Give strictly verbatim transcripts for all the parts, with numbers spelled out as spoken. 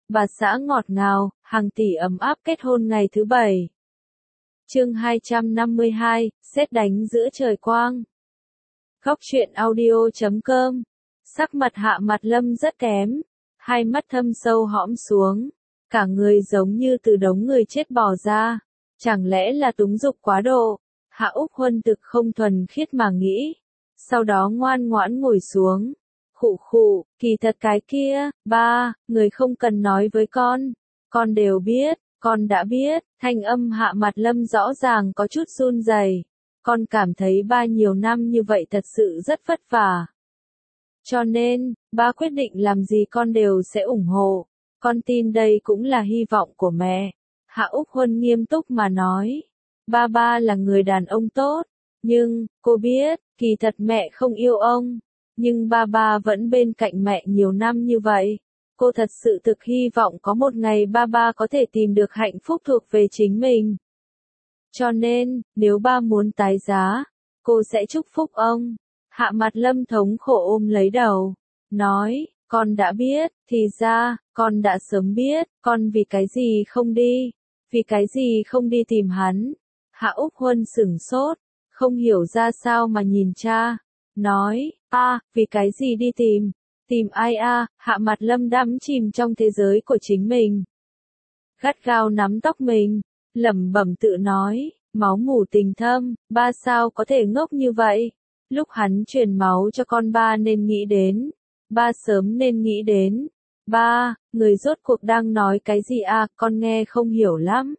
bà xã ngọt ngào, hàng tỷ ấm áp kết hôn ngày thứ bảy. Chương hai trăm năm mươi hai, sét đánh giữa trời quang. Góc truyện audio chấm com. Sắc mặt Hạ Mạt Lâm rất kém, hai mắt thâm sâu hõm xuống, cả người giống như từ đống người chết bò ra. Chẳng lẽ là túng dục quá độ? Hạ Úc Huân thực không thuần khiết mà nghĩ, sau đó ngoan ngoãn ngồi xuống. Khụ khụ, kỳ thật cái kia, ba, người không cần nói với con, con đều biết, con đã biết. Thanh âm Hạ Mạt Lâm rõ ràng có chút run rẩy. Con cảm thấy ba nhiều năm như vậy thật sự rất vất vả. Cho nên, ba quyết định làm gì con đều sẽ ủng hộ. Con tin đây cũng là hy vọng của mẹ. Hạ Úc Huân nghiêm túc mà nói. Ba ba là người đàn ông tốt. Nhưng, cô biết, kỳ thật mẹ không yêu ông. Nhưng ba ba vẫn bên cạnh mẹ nhiều năm như vậy. Cô thật sự thực hy vọng có một ngày ba ba có thể tìm được hạnh phúc thuộc về chính mình. Cho nên, nếu ba muốn tái giá, cô sẽ chúc phúc ông. Hạ Mạt Lâm thống khổ ôm lấy đầu, nói, con đã biết, thì ra, con đã sớm biết, con vì cái gì không đi, vì cái gì không đi tìm hắn. Hạ Úc Huân sửng sốt, không hiểu ra sao mà nhìn cha, nói, a, vì cái gì đi tìm, tìm ai a? Hạ Mạt Lâm đắm chìm trong thế giới của chính mình. Gắt gao nắm tóc mình, lẩm bẩm tự nói, máu mủ tình thâm, ba sao có thể ngốc như vậy. Lúc hắn truyền máu cho con ba nên nghĩ đến, ba sớm nên nghĩ đến. Ba, người rốt cuộc đang nói cái gì à, con nghe không hiểu lắm.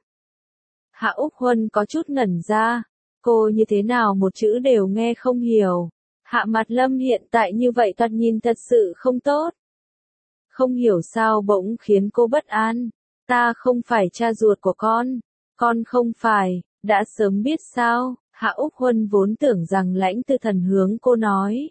Hạ Úc Huân có chút ngẩn ra, cô như thế nào một chữ đều nghe không hiểu. Hạ Mạt Lâm hiện tại như vậy thoạt nhìn thật sự không tốt. Không hiểu sao bỗng khiến cô bất an. Ta không phải cha ruột của con, con không phải, đã sớm biết sao. Hạ Úc Huân vốn tưởng rằng Lãnh Tư Thần hướng cô nói.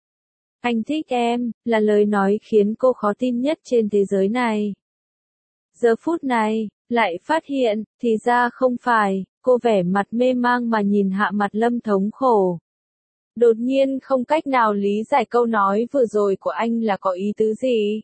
Anh thích em, là lời nói khiến cô khó tin nhất trên thế giới này. Giờ phút này, lại phát hiện, thì ra không phải, cô vẻ mặt mê mang mà nhìn Hạ Mạt Lâm thống khổ. Đột nhiên không cách nào lý giải câu nói vừa rồi của anh là có ý tứ gì.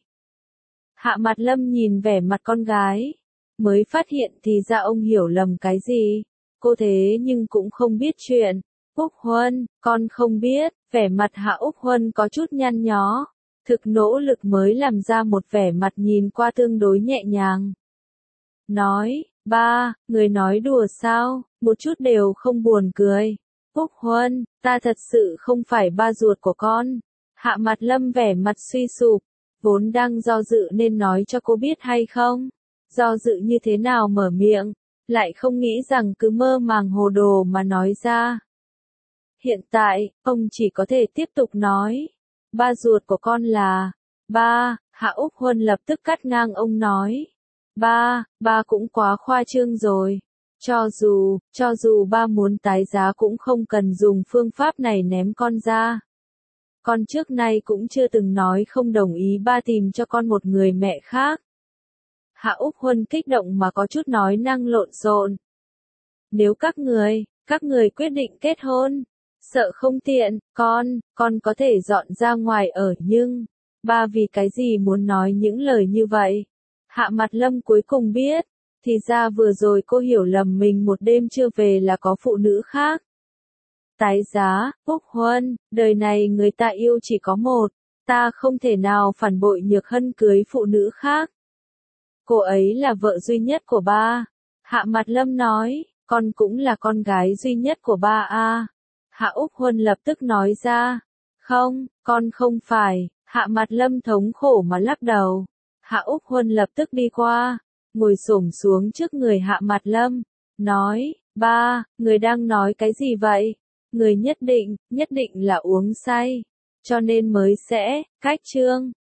Hạ Mạt Lâm nhìn vẻ mặt con gái, mới phát hiện thì ra ông hiểu lầm cái gì. Cô thế nhưng cũng không biết chuyện. Úc Huân, con không biết. Vẻ mặt Hạ Úc Huân có chút nhăn nhó. Thực nỗ lực mới làm ra một vẻ mặt nhìn qua tương đối nhẹ nhàng. Nói, ba, người nói đùa sao, một chút đều không buồn cười. Úc Huân, ta thật sự không phải ba ruột của con. Hạ Mạt Lâm vẻ mặt suy sụp, vốn đang do dự nên nói cho cô biết hay không. Do dự như thế nào mở miệng, lại không nghĩ rằng cứ mơ màng hồ đồ mà nói ra. Hiện tại, ông chỉ có thể tiếp tục nói. Ba ruột của con là... Ba, Hạ Úc Huân lập tức cắt ngang ông nói. Ba, ba cũng quá khoa trương rồi. Cho dù, cho dù ba muốn tái giá cũng không cần dùng phương pháp này ném con ra. Con trước nay cũng chưa từng nói không đồng ý ba tìm cho con một người mẹ khác. Hạ Úc Huân kích động mà có chút nói năng lộn xộn. Nếu các người, các người quyết định kết hôn, sợ không tiện, con, con có thể dọn ra ngoài ở nhưng, ba vì cái gì muốn nói những lời như vậy? Hạ Mạt Lâm cuối cùng biết, thì ra vừa rồi cô hiểu lầm mình một đêm chưa về là có phụ nữ khác. Tái giá, Úc Huân, đời này người ta yêu chỉ có một, ta không thể nào phản bội Nhược Hân cưới phụ nữ khác. Cô ấy là vợ duy nhất của ba. Hạ Mạt Lâm nói, con cũng là con gái duy nhất của ba a. Hạ Úc Huân lập tức nói ra, không, con không phải. Hạ Mạt Lâm thống khổ mà lắc đầu. Hạ Úc Huân lập tức đi qua, ngồi xổm xuống trước người Hạ Mạt Lâm, nói, ba, người đang nói cái gì vậy? Người nhất định, nhất định là uống say, cho nên mới sẽ, cách chương.